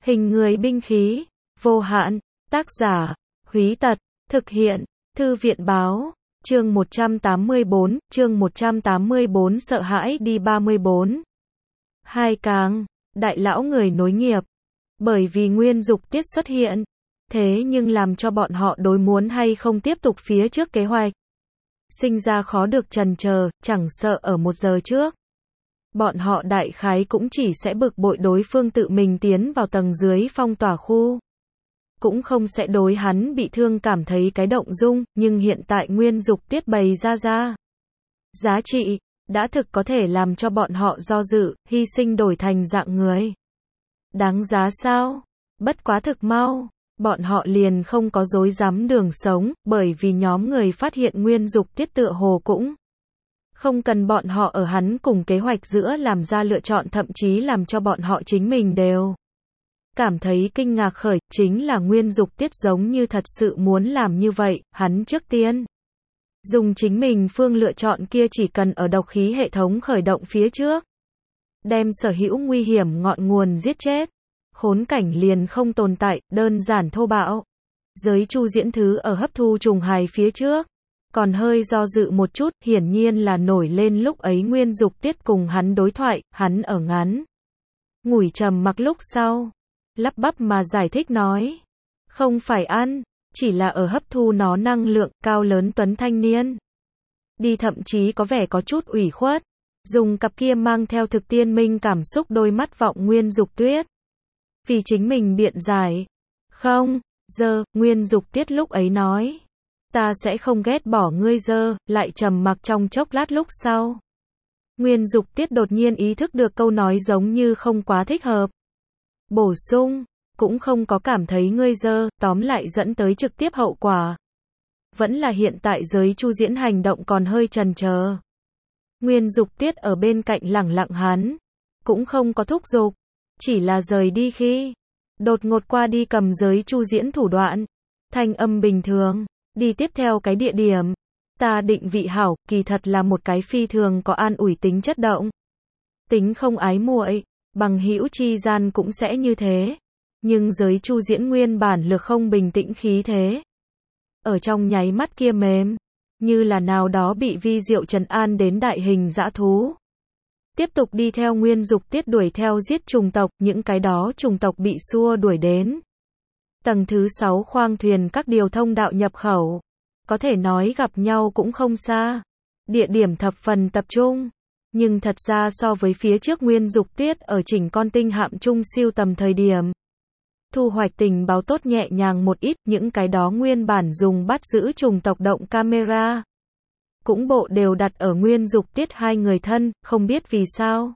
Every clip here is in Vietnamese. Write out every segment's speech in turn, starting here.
Hình người binh khí, vô hạn, tác giả, Húy Tật, thực hiện, Thư viện báo, chương 184, sợ hãi đi 34. Hai càng, đại lão người nối nghiệp. Bởi vì nguyên dục tiết xuất hiện, thế nhưng làm cho bọn họ đối muốn hay không tiếp tục phía trước kế hoạch. Sinh ra khó được chần chờ, chẳng sợ ở 1 giờ trước. Bọn họ đại khái cũng chỉ sẽ bực bội đối phương tự mình tiến vào tầng dưới phong tỏa khu. Cũng không sẽ đối hắn bị thương cảm thấy cái động dung, nhưng hiện tại nguyên dục tiết bày ra. Giá trị, đã thực có thể làm cho bọn họ do dự, hy sinh đổi thành dạng người. Đáng giá sao? Bất quá thực mau. Bọn họ liền không có dối dám đường sống, bởi vì nhóm người phát hiện nguyên dục tiết tựa hồ cũng không cần bọn họ ở hắn cùng kế hoạch giữa làm ra lựa chọn, thậm chí làm cho bọn họ chính mình đều cảm thấy kinh ngạc khởi, chính là nguyên dục tiết giống như thật sự muốn làm như vậy, hắn trước tiên dùng chính mình phương lựa chọn kia, chỉ cần ở độc khí hệ thống khởi động phía trước, đem sở hữu nguy hiểm ngọn nguồn giết chết, khốn cảnh liền không tồn tại, đơn giản thô bạo. Giới Chu Diễn Thứ ở hấp thu trùng hài phía trước, còn hơi do dự một chút, hiển nhiên là nổi lên lúc ấy nguyên dục tiết cùng hắn đối thoại, hắn ở ngắn ngủi trầm mặc lúc sau, lắp bắp mà giải thích nói, không phải ăn, chỉ là ở hấp thu nó năng lượng, cao lớn tuấn thanh niên. Đi thậm chí có vẻ có chút ủy khuất, dùng cặp kia mang theo thực tiên minh cảm xúc đôi mắt vọng nguyên dục tuyết. Vì chính mình biện giải. Không, nguyên dục tiết lúc ấy nói. Ta sẽ không ghét bỏ ngươi lại trầm mặc trong chốc lát lúc sau. Nguyên dục tiết đột nhiên ý thức được câu nói giống như không quá thích hợp. Bổ sung, cũng không có cảm thấy ngươi tóm lại dẫn tới trực tiếp hậu quả. Vẫn là hiện tại giới Chu Diễn hành động còn hơi chần chờ. Nguyên dục tiết ở bên cạnh lẳng lặng hắn. Cũng không có thúc giục. Chỉ là rời đi khi đột ngột qua đi cầm giới Chu Diễn thủ đoạn. Thanh âm bình thường. Đi tiếp theo cái địa điểm. Ta định vị hảo, kỳ thật là một cái phi thường có an ủi tính chất động. Tính không ái muội, bằng hữu chi gian cũng sẽ như thế. Nhưng giới Chu Diễn nguyên bản lực không bình tĩnh khí thế. Ở trong nháy mắt kia mềm. Như là nào đó bị vi diệu trấn an đến đại hình dã thú. Tiếp tục đi theo nguyên dục tiết đuổi theo giết trùng tộc, những cái đó trùng tộc bị xua đuổi đến. Tầng thứ 6 khoang thuyền các điều thông đạo nhập khẩu. Có thể nói gặp nhau cũng không xa. Địa điểm thập phần tập trung. Nhưng thật ra so với phía trước nguyên dục tiết ở chỉnh con tinh hạm chung siêu tầm thời điểm. Thu hoạch tình báo tốt nhẹ nhàng một ít, những cái đó nguyên bản dùng bắt giữ trùng tộc động camera. Cũng bộ đều đặt ở nguyên dục tiết hai người thân, không biết vì sao.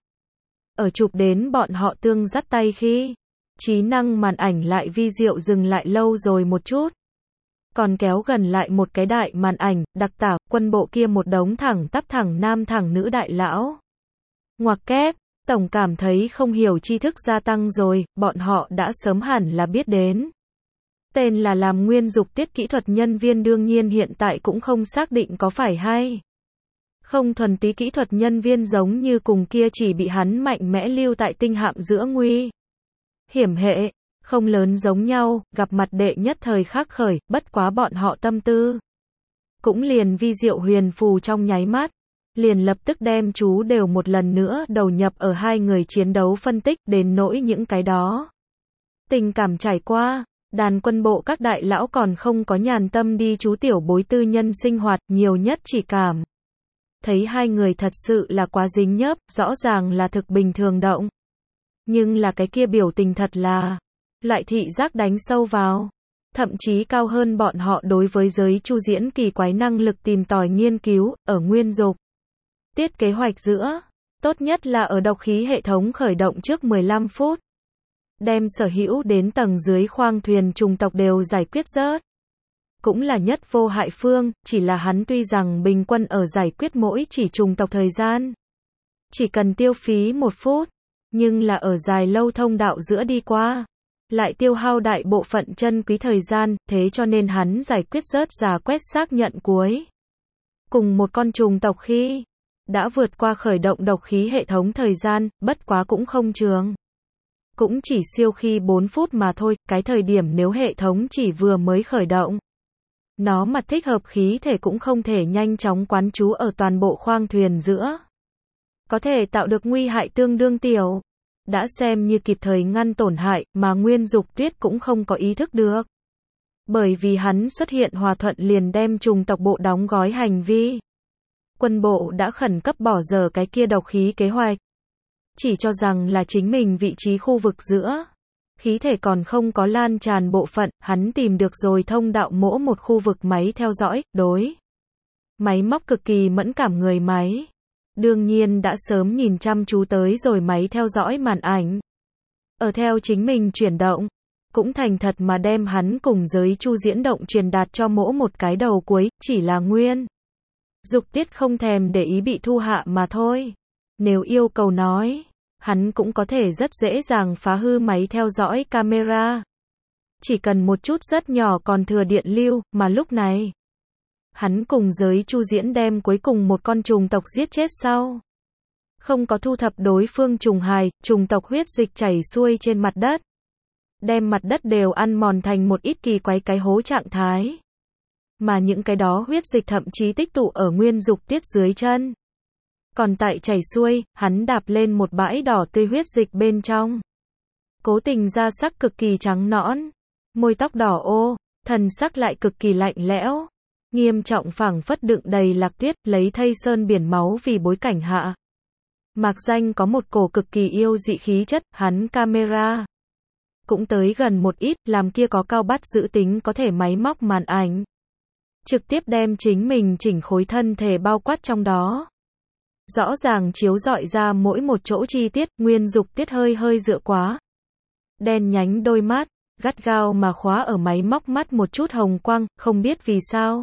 Ở chụp đến bọn họ tương dắt tay khi, trí năng màn ảnh lại vi diệu dừng lại lâu rồi một chút. Còn kéo gần lại một cái đại màn ảnh, đặc tả, quân bộ kia một đống thẳng tắp thẳng nam thẳng nữ đại lão. Ngoặc kép, tổng cảm thấy không hiểu tri thức gia tăng rồi, bọn họ đã sớm hẳn là biết đến. Tên là làm nguyên dục tiết kỹ thuật nhân viên đương nhiên hiện tại cũng không xác định có phải hay không thuần túy kỹ thuật nhân viên, giống như cùng kia chỉ bị hắn mạnh mẽ lưu tại tinh hạm giữa nguy hiểm hệ, không lớn giống nhau, gặp mặt đệ nhất thời khắc khởi, bất quá bọn họ tâm tư cũng liền vi diệu huyền phù trong nháy mắt, liền lập tức đem chú đều một lần nữa đầu nhập ở hai người chiến đấu phân tích, đến nỗi những cái đó tình cảm trải qua. Đàn quân bộ các đại lão còn không có nhàn tâm đi chú tiểu bối tư nhân sinh hoạt, nhiều nhất chỉ cảm thấy hai người thật sự là quá dính nhớp, rõ ràng là thực bình thường động. Nhưng là cái kia biểu tình thật là loại thị giác đánh sâu vào, thậm chí cao hơn bọn họ đối với giới Chu Diễn kỳ quái năng lực tìm tòi nghiên cứu, ở nguyên dục tiết kế hoạch giữa, tốt nhất là ở độc khí hệ thống khởi động trước 15 phút. Đem sở hữu đến tầng dưới khoang thuyền trùng tộc đều giải quyết rớt. Cũng là nhất vô hại phương, chỉ là hắn tuy rằng bình quân ở giải quyết mỗi chỉ trùng tộc thời gian chỉ cần tiêu phí 1 phút, nhưng là ở dài lâu thông đạo giữa đi qua, lại tiêu hao đại bộ phận chân quý thời gian, thế cho nên hắn giải quyết rớt giả quét xác nhận cuối. Cùng một con trùng tộc khi đã vượt qua khởi động độc khí hệ thống thời gian, bất quá cũng không trường. cũng chỉ siêu khi 4 phút mà thôi, cái thời điểm nếu hệ thống chỉ vừa mới khởi động. Nó mà thích hợp khí thể cũng không thể nhanh chóng quán trú ở toàn bộ khoang thuyền giữa. Có thể tạo được nguy hại tương đương tiểu. Đã xem như kịp thời ngăn tổn hại, mà Nguyên Dục Tuyết cũng không có ý thức được. Bởi vì hắn xuất hiện hòa thuận liền đem trùng tộc bộ đóng gói hành vi. Quân bộ đã khẩn cấp bỏ dở cái kia độc khí kế hoạch. Chỉ cho rằng là chính mình vị trí khu vực giữa. Khí thể còn không có lan tràn bộ phận, hắn tìm được rồi thông đạo mỗ một khu vực máy theo dõi, đối. Máy móc cực kỳ mẫn cảm người máy. Đương nhiên đã sớm nhìn chăm chú tới rồi máy theo dõi màn ảnh. Ở theo chính mình chuyển động. Cũng thành thật mà đem hắn cùng giới chu diễn động truyền đạt cho mỗ một cái đầu cuối, chỉ là Nguyên Dục Tiết không thèm để ý bị thu hạ mà thôi. Nếu yêu cầu nói, hắn cũng có thể rất dễ dàng phá hư máy theo dõi camera. Chỉ cần một chút rất nhỏ còn thừa điện lưu, mà lúc này, hắn cùng giới chu diễn đem cuối cùng một con trùng tộc giết chết sau. Không có thu thập đối phương trùng hài, trùng tộc huyết dịch chảy xuôi trên mặt đất. Đem mặt đất đều ăn mòn thành một ít kỳ quái cái hố trạng thái. Mà những cái đó huyết dịch thậm chí tích tụ ở Nguyên Dục Tiết dưới chân. Còn tại chảy xuôi, hắn đạp lên một bãi đỏ tươi huyết dịch bên trong. Cố tình ra sắc cực kỳ trắng nõn. Môi tóc đỏ ô, thần sắc lại cực kỳ lạnh lẽo. Nghiêm trọng phảng phất đựng đầy lạc tuyết, lấy thây sơn biển máu vì bối cảnh hạ. Mạc danh có một cổ cực kỳ yêu dị khí chất, hắn camera. Cũng tới gần một ít, làm kia có cao bắt giữ tính có thể máy móc màn ảnh. Trực tiếp đem chính mình chỉnh khối thân thể bao quát trong đó. Rõ ràng chiếu rọi ra mỗi một chỗ chi tiết, Nguyên Dục Tiết hơi hơi dựa quá. Đen nhánh đôi mắt, gắt gao mà khóa ở máy móc mắt một chút hồng quang, không biết vì sao.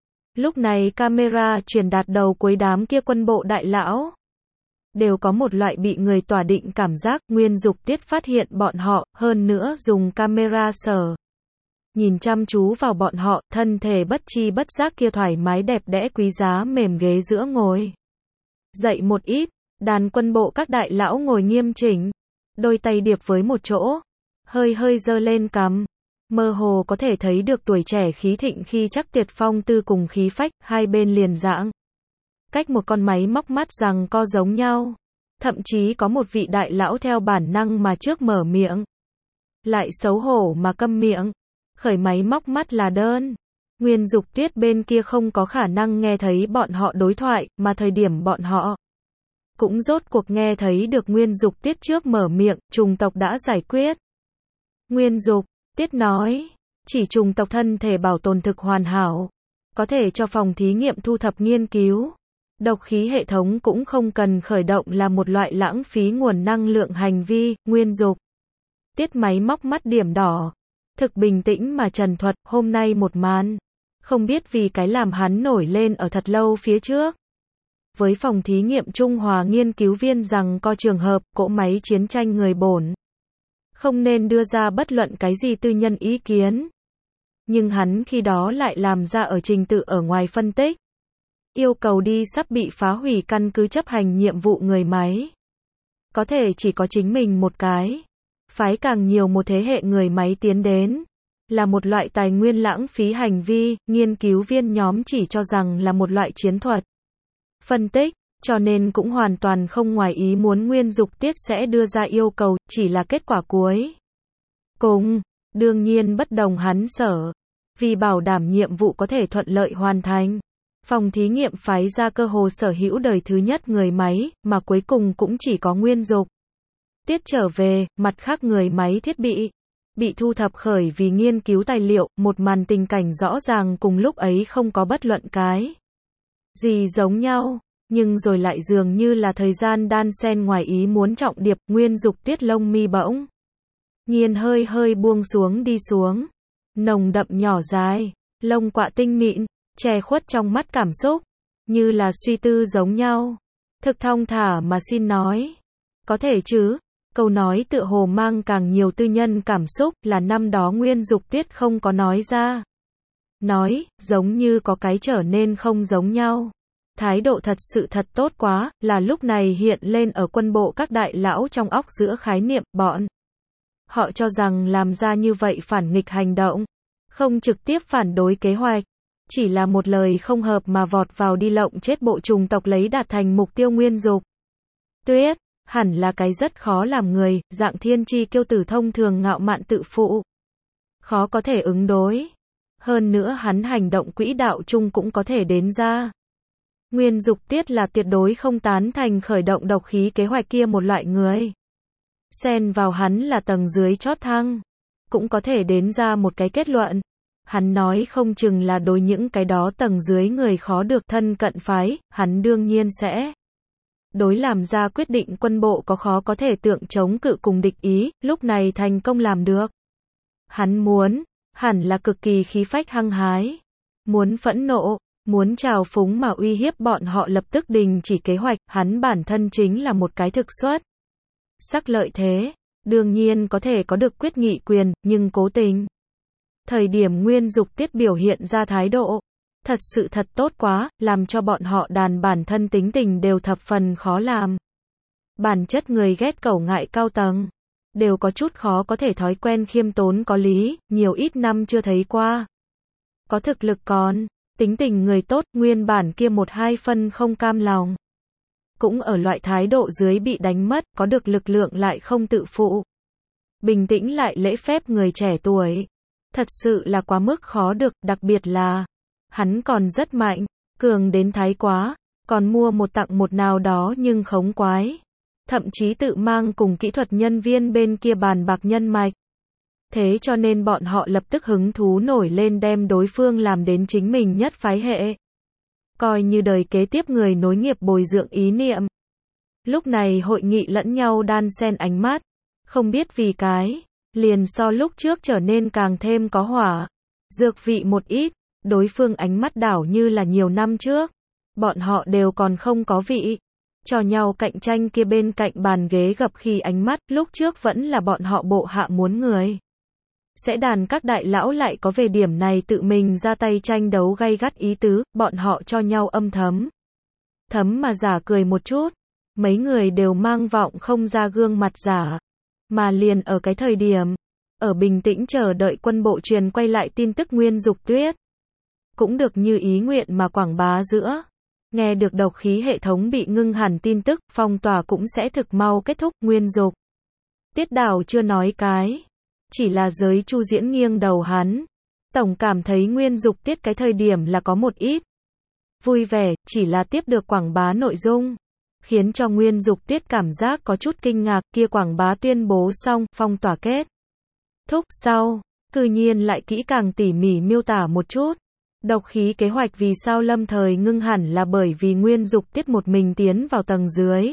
Lúc này camera truyền đạt đầu cuối đám kia quân bộ đại lão. Đều có một loại bị người tỏa định cảm giác, Nguyên Dục Tiết phát hiện bọn họ, hơn nữa dùng camera sở. Nhìn chăm chú vào bọn họ, thân thể bất chi bất giác kia thoải mái đẹp đẽ quý giá mềm ghế giữa ngồi. Dậy một ít, đàn quân bộ các đại lão ngồi nghiêm chỉnh, đôi tay điệp với một chỗ, hơi hơi giơ lên cằm, mơ hồ có thể thấy được tuổi trẻ khí thịnh khi chắc tuyệt phong tư cùng khí phách, hai bên liền dạng. Cách một con máy móc mắt rằng co giống nhau. Thậm chí có một vị đại lão theo bản năng mà trước mở miệng. Lại xấu hổ mà câm miệng. Khởi máy móc mắt là đơn. Nguyên Dục Tiết bên kia không có khả năng nghe thấy bọn họ đối thoại, mà thời điểm bọn họ cũng rốt cuộc nghe thấy được Nguyên Dục Tiết trước mở miệng, trùng tộc đã giải quyết. Nguyên Dục Tiết nói, chỉ trùng tộc thân thể bảo tồn thực hoàn hảo. Có thể cho phòng thí nghiệm thu thập nghiên cứu. Độc khí hệ thống cũng không cần khởi động là một loại lãng phí nguồn năng lượng hành vi, Nguyên Dục Tiết máy móc mắt điểm đỏ. Thực bình tĩnh mà trần thuật, hôm nay một màn. Không biết vì cái làm hắn nổi lên ở thật lâu phía trước. Với phòng thí nghiệm Trung Hòa nghiên cứu viên rằng có trường hợp, cỗ máy chiến tranh người bổn. Không nên đưa ra bất luận cái gì tư nhân ý kiến. Nhưng hắn khi đó lại làm ra ở trình tự ở ngoài phân tích. Yêu cầu đi sắp bị phá hủy căn cứ chấp hành nhiệm vụ người máy. Có thể chỉ có chính mình một cái. Phái càng nhiều một thế hệ người máy tiến đến. Là một loại tài nguyên lãng phí hành vi, nghiên cứu viên nhóm chỉ cho rằng là một loại chiến thuật. Phân tích, cho nên cũng hoàn toàn không ngoài ý muốn Nguyên Dục Tiết sẽ đưa ra yêu cầu, chỉ là kết quả cuối cùng, đương nhiên bất đồng hắn sở. Vì bảo đảm nhiệm vụ có thể thuận lợi hoàn thành. Phòng thí nghiệm phái ra cơ hồ sở hữu đời thứ nhất người máy, mà cuối cùng cũng chỉ có Nguyên Dục Tiết trở về, mặt khác người máy thiết bị thu thập khởi vì nghiên cứu tài liệu, một màn tình cảnh rõ ràng cùng lúc ấy không có bất luận cái gì giống nhau, nhưng rồi lại dường như là thời gian đan xen ngoài ý muốn trọng điệp, Nguyên Dục Tiết lông mi bỗng nhiên hơi hơi buông xuống đi xuống, nồng đậm nhỏ dài, lông quạ tinh mịn, che khuất trong mắt cảm xúc, như là suy tư giống nhau. Thực thong thả mà xin nói, có thể chứ? Câu nói tựa hồ mang càng nhiều tư nhân cảm xúc, là năm đó Nguyên Dục Tiết không có nói ra. Nói, giống như có cái trở nên không giống nhau. Thái độ thật sự thật tốt quá, là lúc này hiện lên ở quân bộ các đại lão trong óc giữa khái niệm, bọn Họ cho rằng làm ra như vậy phản nghịch hành động, không trực tiếp phản đối kế hoạch, chỉ là một lời không hợp mà vọt vào đi lộng chết bộ chủng tộc lấy đạt thành mục tiêu Nguyên Dục Tuyết, hẳn là cái rất khó làm người, dạng thiên chi kiêu tử thông thường ngạo mạn tự phụ. Khó có thể ứng đối. Hơn nữa hắn hành động quỹ đạo chung cũng có thể đến ra. Nguyên Dục Tiết là tuyệt đối không tán thành khởi động độc khí kế hoạch kia một loại người. Xen vào hắn là tầng dưới chót thăng. Cũng có thể đến ra một cái kết luận. Hắn nói không chừng là đối những cái đó tầng dưới người khó được thân cận phái, hắn đương nhiên sẽ đối làm ra quyết định quân bộ có khó có thể tượng chống cự cùng địch ý, lúc này thành công làm được. Hắn muốn, hẳn là cực kỳ khí phách hăng hái, muốn phẫn nộ, muốn trào phúng mà uy hiếp bọn họ lập tức đình chỉ kế hoạch, hắn bản thân chính là một cái thực xuất sắc lợi thế, đương nhiên có thể có được quyết nghị quyền, nhưng cố tình. Thời điểm Nguyên Dục Tiết biểu hiện ra thái độ, thật sự thật tốt quá, làm cho bọn họ đàn bản thân tính tình đều thập phần khó làm. Bản chất người ghét cẩu ngại cao tầng, đều có chút khó có thể thói quen khiêm tốn có lý, nhiều ít năm chưa thấy qua. Có thực lực còn, tính tình người tốt, nguyên bản kia một hai phân không cam lòng. Cũng ở loại thái độ dưới bị đánh mất, có được lực lượng lại không tự phụ. Bình tĩnh lại lễ phép người trẻ tuổi. Thật sự là quá mức khó được, đặc biệt là hắn còn rất mạnh, cường đến thái quá, còn mua một tặng một nào đó nhưng khống quái. Thậm chí tự mang cùng kỹ thuật nhân viên bên kia bàn bạc nhân mạch. Thế cho nên bọn họ lập tức hứng thú nổi lên đem đối phương làm đến chính mình nhất phái hệ. Coi như đời kế tiếp người nối nghiệp bồi dưỡng ý niệm. Lúc này hội nghị lẫn nhau đan xen ánh mắt, không biết vì cái, liền so lúc trước trở nên càng thêm có hỏa. Dược vị một ít, đối phương ánh mắt đảo như là nhiều năm trước. Bọn họ đều còn không có vị. Cho nhau cạnh tranh kia bên cạnh bàn ghế gập khi ánh mắt, lúc trước vẫn là bọn họ bộ hạ muốn người. Sẽ đàn các đại lão lại có về điểm này tự mình ra tay tranh đấu gay gắt ý tứ, bọn họ cho nhau âm thấm. Thấm mà giả cười một chút, mấy người đều mang vọng không ra gương mặt giả. Mà liền ở cái thời điểm, ở bình tĩnh chờ đợi quân bộ truyền quay lại tin tức Nguyên Dục Tuyết. Cũng được như ý nguyện mà quảng bá giữa. Nghe được độc khí hệ thống bị ngưng hẳn tin tức, phong tỏa cũng sẽ thực mau kết thúc, Nguyên Dục Tiết đảo chưa nói cái. Chỉ là giới Chu Diễn nghiêng đầu hắn. Tổng cảm thấy Nguyên Dục Tiết cái thời điểm là có một ít vui vẻ, chỉ là tiếp được quảng bá nội dung. Khiến cho Nguyên Dục Tiết cảm giác có chút kinh ngạc, kia quảng bá tuyên bố xong, phong tỏa kết thúc sau, cư nhiên lại kỹ càng tỉ mỉ miêu tả một chút. Độc khí kế hoạch vì sao lâm thời ngưng hẳn là bởi vì Nguyên Dục Tiết một mình tiến vào tầng dưới.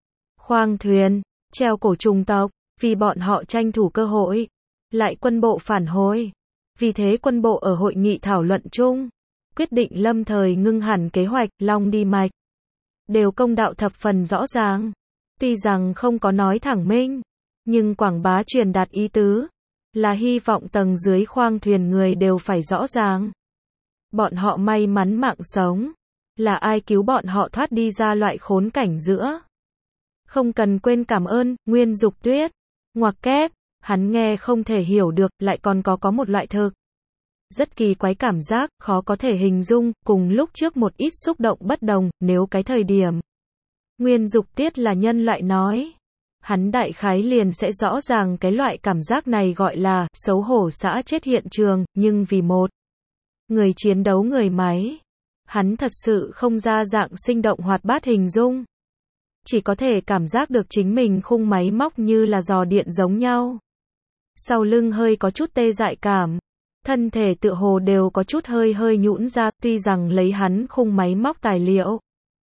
Khoang thuyền, treo cổ trùng tộc, vì bọn họ tranh thủ cơ hội. Lại quân bộ phản hồi. Vì thế quân bộ ở hội nghị thảo luận chung, quyết định lâm thời ngưng hẳn kế hoạch, long đi mạch. Đều công đạo thập phần rõ ràng. Tuy rằng không có nói thẳng minh, nhưng quảng bá truyền đạt ý tứ, là hy vọng tầng dưới khoang thuyền người đều phải rõ ràng. Bọn họ may mắn mạng sống, là ai cứu bọn họ thoát đi ra loại khốn cảnh giữa. Không cần quên cảm ơn, Nguyên Dục Tuyết. Ngoặc kép, hắn nghe không thể hiểu được, lại còn có một loại thực. Rất kỳ quái cảm giác, khó có thể hình dung, cùng lúc trước một ít xúc động bất đồng, nếu cái thời điểm. Nguyên Dục Tiết là nhân loại nói. Hắn đại khái liền sẽ rõ ràng cái loại cảm giác này gọi là, xấu hổ xã chết hiện trường, nhưng vì một người chiến đấu người máy. Hắn thật sự không ra dạng sinh động hoạt bát hình dung. Chỉ có thể cảm giác được chính mình khung máy móc như là giò điện giống nhau. Sau lưng hơi có chút tê dại cảm. Thân thể tựa hồ đều có chút hơi hơi nhũn ra, tuy rằng lấy hắn khung máy móc tài liệu.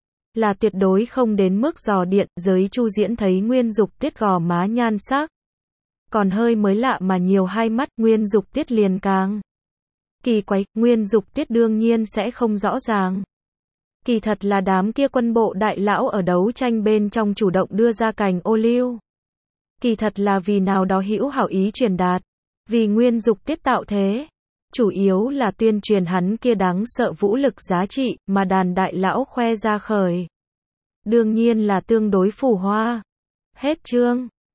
Là tuyệt đối không đến mức giò điện, giới Chu Diễn thấy Nguyên Dục Tiết gò má nhan sắc. Còn hơi mới lạ mà nhiều hai mắt, Nguyên Dục Tiết liền càng kỳ quái, Nguyên Dục Tiết đương nhiên sẽ không rõ ràng. Kỳ thật là đám kia quân bộ đại lão ở đấu tranh bên trong chủ động đưa ra cành ô liu. Kỳ thật là vì nào đó hữu hảo ý truyền đạt. Vì Nguyên Dục Tiết tạo thế. Chủ yếu là tuyên truyền hắn kia đáng sợ vũ lực giá trị, mà đàn đại lão khoe ra khởi. Đương nhiên là tương đối phù hoa. Hết chương.